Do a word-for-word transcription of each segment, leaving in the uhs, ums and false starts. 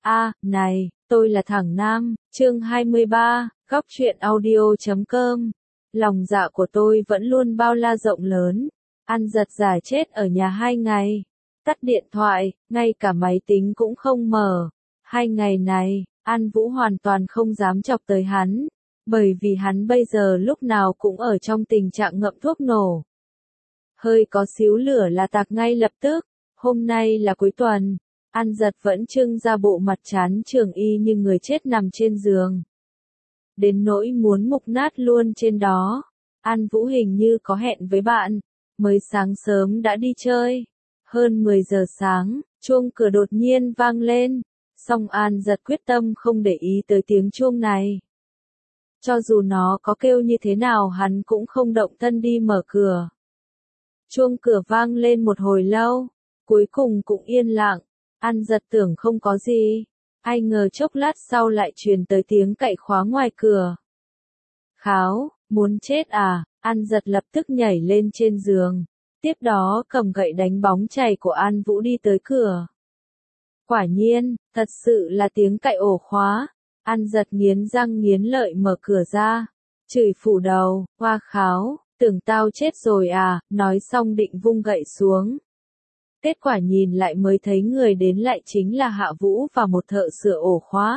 A, này, tôi là thằng Nam, chương hai mươi ba, góc truyện audio chấm com. Lòng dạ của tôi vẫn luôn bao la rộng lớn. Ăn giật giả chết ở nhà hai ngày. Tắt điện thoại, ngay cả máy tính cũng không mở. Hai ngày này, An Vũ hoàn toàn không dám chọc tới hắn. Bởi vì hắn bây giờ lúc nào cũng ở trong tình trạng ngậm thuốc nổ. Hơi có xíu lửa là tạc ngay lập tức. Hôm nay là cuối tuần. An giật vẫn trưng ra bộ mặt chán trường y như người chết nằm trên giường. Đến nỗi muốn mục nát luôn trên đó. An Vũ hình như có hẹn với bạn. Mới sáng sớm đã đi chơi. Hơn mười giờ sáng, chuông cửa đột nhiên vang lên. Song An giật quyết tâm không để ý tới tiếng chuông này. Cho dù nó có kêu như thế nào hắn cũng không động thân đi mở cửa. Chuông cửa vang lên một hồi lâu. Cuối cùng cũng yên lặng. An giật tưởng không có gì. Ai ngờ chốc lát sau lại truyền tới tiếng cạy khóa ngoài cửa. Kháo, muốn chết à? An giật lập tức nhảy lên trên giường. Tiếp đó cầm gậy đánh bóng chày của An Vũ đi tới cửa. Quả nhiên, thật sự là tiếng cạy ổ khóa. An giật nghiến răng nghiến lợi mở cửa ra. Chửi phủ đầu, hoa kháo, tưởng tao chết rồi à, nói xong định vung gậy xuống. Kết quả nhìn lại mới thấy người đến lại chính là Hạ Vũ và một thợ sửa ổ khóa.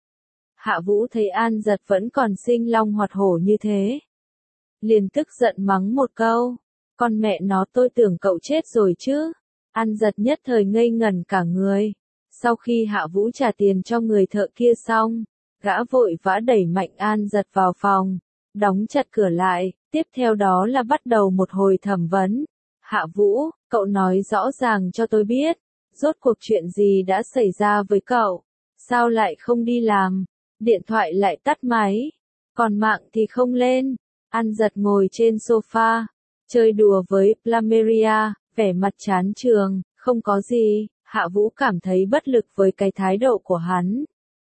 Hạ Vũ thấy An giật vẫn còn sinh long hoạt hổ như thế. Liền tức giận mắng một câu. Con mẹ nó, tôi tưởng cậu chết rồi chứ. An giật nhất thời ngây ngẩn cả người. Sau khi Hạ Vũ trả tiền cho người thợ kia xong, gã vội vã đẩy mạnh An giật vào phòng, đóng chặt cửa lại, tiếp theo đó là bắt đầu một hồi thẩm vấn. Hạ Vũ, cậu nói rõ ràng cho tôi biết, rốt cuộc chuyện gì đã xảy ra với cậu, sao lại không đi làm, điện thoại lại tắt máy, còn mạng thì không lên. An giật ngồi trên sofa, chơi đùa với Plumeria, vẻ mặt chán trường, không có gì. Hạ Vũ cảm thấy bất lực với cái thái độ của hắn.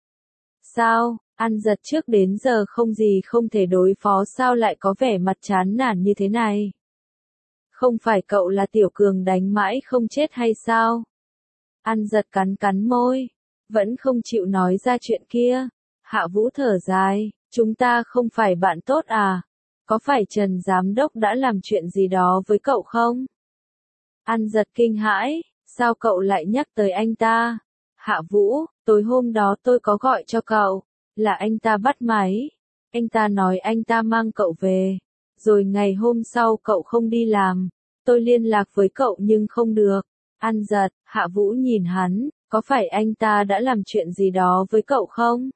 Sao, An giật trước đến giờ không gì không thể đối phó sao lại có vẻ mặt chán nản như thế này? Không phải cậu là tiểu cường đánh mãi không chết hay sao? An giật cắn cắn môi, vẫn không chịu nói ra chuyện kia. Hạ Vũ thở dài, chúng ta không phải bạn tốt à? Có phải Trần Giám Đốc đã làm chuyện gì đó với cậu không? An giật kinh hãi, sao cậu lại nhắc tới anh ta? Hạ Vũ, tối hôm đó tôi có gọi cho cậu, là anh ta bắt máy. Anh ta nói anh ta mang cậu về. Rồi ngày hôm sau cậu không đi làm, tôi liên lạc với cậu nhưng không được. An giật, Hạ Vũ nhìn hắn, có phải anh ta đã làm chuyện gì đó với cậu không?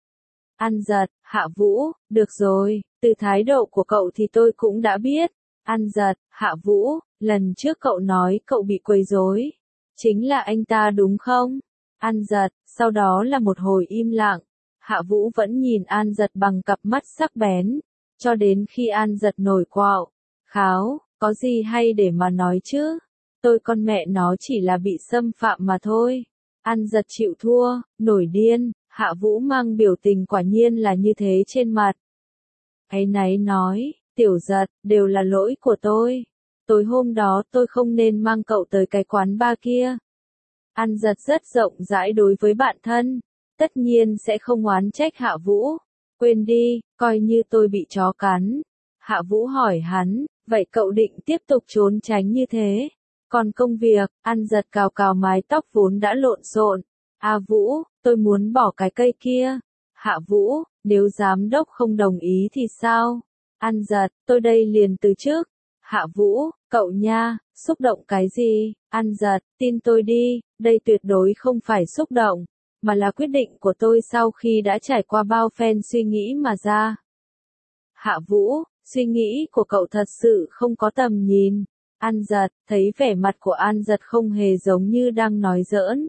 An giật, Hạ Vũ, được rồi, từ thái độ của cậu thì tôi cũng đã biết. An giật, Hạ Vũ, lần trước cậu nói cậu bị quấy rối, chính là anh ta đúng không? An giật, sau đó là một hồi im lặng. Hạ Vũ vẫn nhìn An giật bằng cặp mắt sắc bén. Cho đến khi An giật nổi quạo. Kháo, có gì hay để mà nói chứ? Tôi con mẹ nó chỉ là bị xâm phạm mà thôi. An giật chịu thua, nổi điên. Hạ Vũ mang biểu tình quả nhiên là như thế trên mặt. Áy náy nói, tiểu giật, đều là lỗi của tôi. Tối hôm đó tôi không nên mang cậu tới cái quán bar kia. An giật rất rộng rãi đối với bạn thân. Tất nhiên sẽ không oán trách Hạ Vũ. Quên đi, coi như tôi bị chó cắn. Hạ Vũ hỏi hắn, vậy cậu định tiếp tục trốn tránh như thế? Còn công việc, An giật cào cào mái tóc vốn đã lộn xộn. À Vũ, tôi muốn bỏ cái cây kia. Hạ Vũ, nếu giám đốc không đồng ý thì sao? An giật, tôi đây liền từ chức. Hạ Vũ, cậu nha, xúc động cái gì? An giật, tin tôi đi, đây tuyệt đối không phải xúc động, mà là quyết định của tôi sau khi đã trải qua bao phen suy nghĩ mà ra. Hạ Vũ, suy nghĩ của cậu thật sự không có tầm nhìn. An giật, thấy vẻ mặt của An giật không hề giống như đang nói giỡn.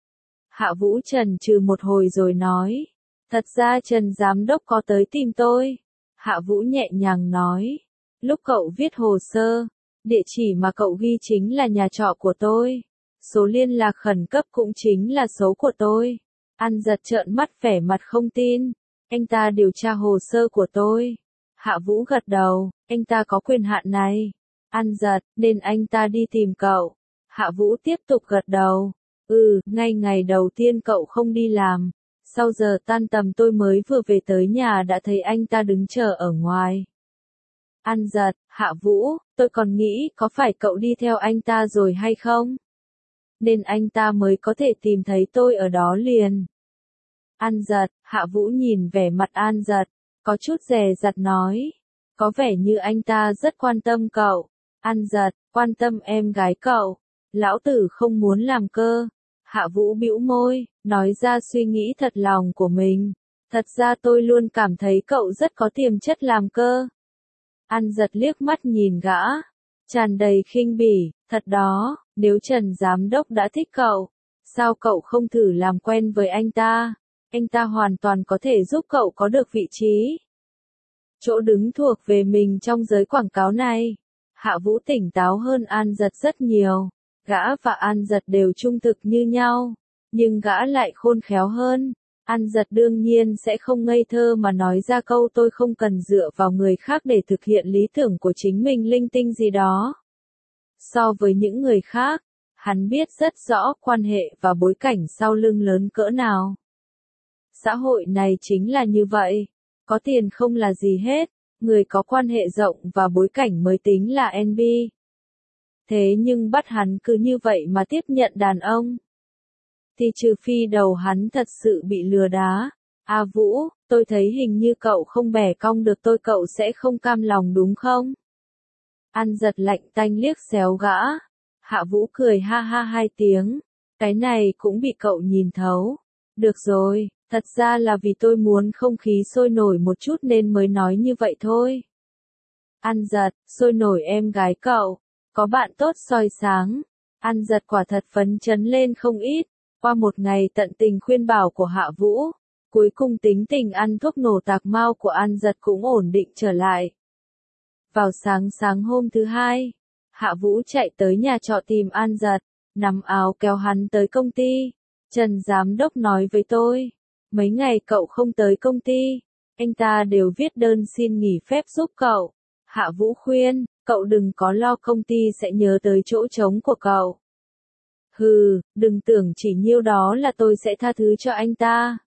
Hạ Vũ chần chừ một hồi rồi nói, thật ra Trần Giám Đốc có tới tìm tôi. Hạ Vũ nhẹ nhàng nói, lúc cậu viết hồ sơ, địa chỉ mà cậu ghi chính là nhà trọ của tôi. Số liên lạc khẩn cấp cũng chính là số của tôi. An giật trợn mắt vẻ mặt không tin. Anh ta điều tra hồ sơ của tôi. Hạ Vũ gật đầu, anh ta có quyền hạn này. An giật, nên anh ta đi tìm cậu. Hạ Vũ tiếp tục gật đầu. Ừ, ngay ngày đầu tiên cậu không đi làm. Sau giờ tan tầm tôi mới vừa về tới nhà đã thấy anh ta đứng chờ ở ngoài. An Giật, Hạ Vũ, tôi còn nghĩ có phải cậu đi theo anh ta rồi hay không? Nên anh ta mới có thể tìm thấy tôi ở đó liền. An Giật, Hạ Vũ nhìn vẻ mặt An Giật, có chút dè dặt nói. Có vẻ như anh ta rất quan tâm cậu. An Giật, quan tâm em gái cậu. Lão tử không muốn làm cơ. Hạ Vũ bĩu môi, nói ra suy nghĩ thật lòng của mình. Thật ra tôi luôn cảm thấy cậu rất có tiềm chất làm cơ. An Giật liếc mắt nhìn gã, tràn đầy khinh bỉ, thật đó, nếu Trần Giám Đốc đã thích cậu, sao cậu không thử làm quen với anh ta? Anh ta hoàn toàn có thể giúp cậu có được vị trí. Chỗ đứng thuộc về mình trong giới quảng cáo này. Hạ Vũ tỉnh táo hơn An Giật rất nhiều. Gã và An Giật đều trung thực như nhau, nhưng gã lại khôn khéo hơn. An Giật đương nhiên sẽ không ngây thơ mà nói ra câu tôi không cần dựa vào người khác để thực hiện lý tưởng của chính mình linh tinh gì đó. So với những người khác, hắn biết rất rõ quan hệ và bối cảnh sau lưng lớn cỡ nào. Xã hội này chính là như vậy, có tiền không là gì hết, người có quan hệ rộng và bối cảnh mới tính là en bê. Thế nhưng bắt hắn cứ như vậy mà tiếp nhận đàn ông. Thì trừ phi đầu hắn thật sự bị lừa đá. À Vũ, tôi thấy hình như cậu không bẻ cong được tôi, cậu sẽ không cam lòng đúng không? An Giật lạnh tanh liếc xéo gã. Hạ Vũ cười ha ha hai tiếng. Cái này cũng bị cậu nhìn thấu. Được rồi, thật ra là vì tôi muốn không khí sôi nổi một chút nên mới nói như vậy thôi. An Giật, sôi nổi em gái cậu. Có bạn tốt soi sáng. An Giật quả thật phấn chấn lên không ít. Qua một ngày tận tình khuyên bảo của Hạ Vũ, cuối cùng tính tình ăn thuốc nổ tạc mau của An Giật cũng ổn định trở lại. Vào sáng sáng hôm thứ hai, Hạ Vũ chạy tới nhà trọ tìm An Giật, nắm áo kéo hắn tới công ty. Trần Giám Đốc nói với tôi, mấy ngày cậu không tới công ty, anh ta đều viết đơn xin nghỉ phép giúp cậu. Hạ Vũ khuyên, cậu đừng có lo, công ty sẽ nhớ tới chỗ trống của cậu. Hừ, đừng tưởng chỉ nhiêu đó là tôi sẽ tha thứ cho anh ta.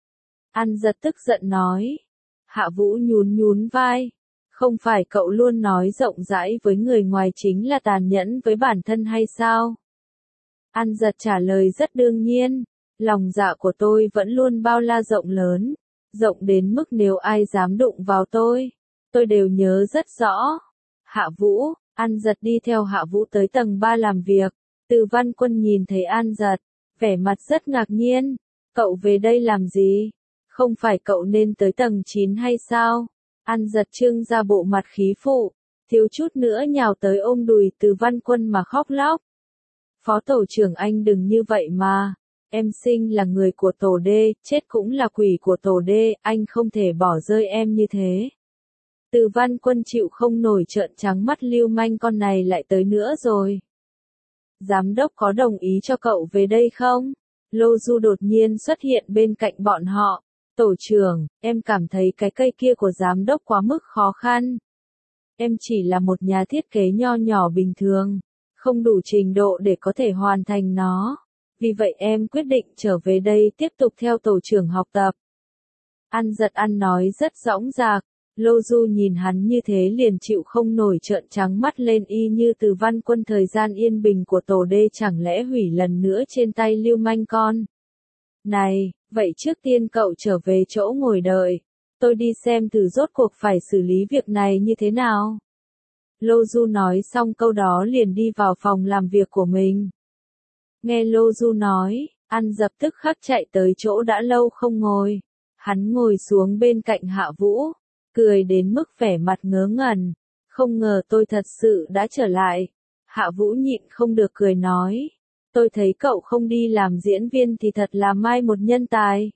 An Giật tức giận nói. Hạ Vũ nhún nhún vai. Không phải cậu luôn nói rộng rãi với người ngoài chính là tàn nhẫn với bản thân hay sao? An Giật trả lời rất đương nhiên. Lòng dạ của tôi vẫn luôn bao la rộng lớn. Rộng đến mức nếu ai dám đụng vào tôi, tôi đều nhớ rất rõ. Hạ Vũ, An Giật đi theo Hạ Vũ tới tầng ba làm việc. Từ Văn Quân nhìn thấy An Giật, vẻ mặt rất ngạc nhiên. Cậu về đây làm gì? Không phải cậu nên tới tầng chín hay sao? An Giật trưng ra bộ mặt khí phụ, thiếu chút nữa nhào tới ôm đùi Từ Văn Quân mà khóc lóc. Phó tổ trưởng anh đừng như vậy mà. Em Sinh là người của tổ D, chết cũng là quỷ của tổ D, anh không thể bỏ rơi em như thế. Từ Văn Quân chịu không nổi, trợn trắng mắt, lưu manh con này lại tới nữa rồi. Giám đốc có đồng ý cho cậu về đây không? Lô Du đột nhiên xuất hiện bên cạnh bọn họ. Tổ trưởng, em cảm thấy cái cây kia của giám đốc quá mức khó khăn. Em chỉ là một nhà thiết kế nho nhỏ bình thường, không đủ trình độ để có thể hoàn thành nó. Vì vậy em quyết định trở về đây tiếp tục theo tổ trưởng học tập. An Giật ăn nói rất dõng dạc. Lô Du nhìn hắn như thế liền chịu không nổi, trợn trắng mắt lên, y như Từ Văn Quân thời gian yên bình của tổ D chẳng lẽ hủy lần nữa trên tay lưu manh con. Này, vậy trước tiên cậu trở về chỗ ngồi đợi. Tôi đi xem thử rốt cuộc phải xử lý việc này như thế nào. Lô Du nói xong câu đó liền đi vào phòng làm việc của mình. Nghe Lô Du nói, An Giật tức khắc chạy tới chỗ đã lâu không ngồi. Hắn ngồi xuống bên cạnh Hạ Vũ, cười đến mức vẻ mặt ngớ ngẩn. Không ngờ tôi thật sự đã trở lại. Hạ Vũ nhịn không được cười nói. Tôi thấy cậu không đi làm diễn viên thì thật là mai một nhân tài.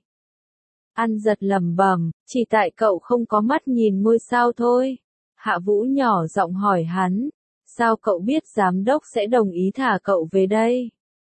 An Giật lẩm bẩm, chỉ tại cậu không có mắt nhìn ngôi sao thôi. Hạ Vũ nhỏ giọng hỏi hắn. Sao cậu biết giám đốc sẽ đồng ý thả cậu về đây?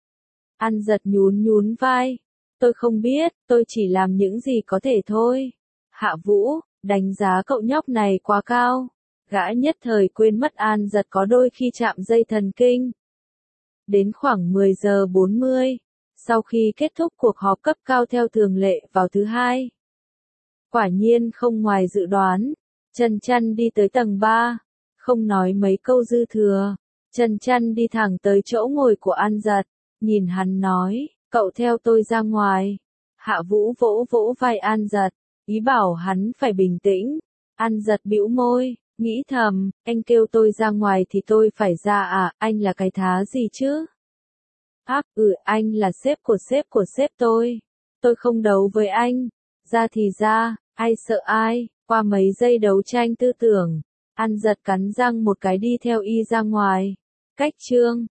An Giật nhún nhún vai. Tôi không biết, tôi chỉ làm những gì có thể thôi. Hạ Vũ, đánh giá cậu nhóc này quá cao. Gã nhất thời quên mất An Giật có đôi khi chạm dây thần kinh. Đến khoảng mười giờ bốn mươi, Sau khi kết thúc cuộc họp cấp cao theo thường lệ vào thứ hai. Quả nhiên không ngoài dự đoán, Trần Chăn đi tới tầng ba, không nói mấy câu dư thừa. Trần Chăn đi thẳng tới chỗ ngồi của An Dật, nhìn hắn nói, cậu theo tôi ra ngoài. Hạ Vũ vỗ vỗ vai An Dật, ý bảo hắn phải bình tĩnh. An Dật bĩu môi, nghĩ thầm, anh kêu tôi ra ngoài thì tôi phải ra à, anh là cái thá gì chứ? Áp, ừ, anh là sếp của sếp của sếp tôi. Tôi không đấu với anh. Ra thì ra, ai sợ ai, qua mấy giây đấu tranh tư tưởng. An Dật cắn răng một cái đi theo y ra ngoài. Cách trương.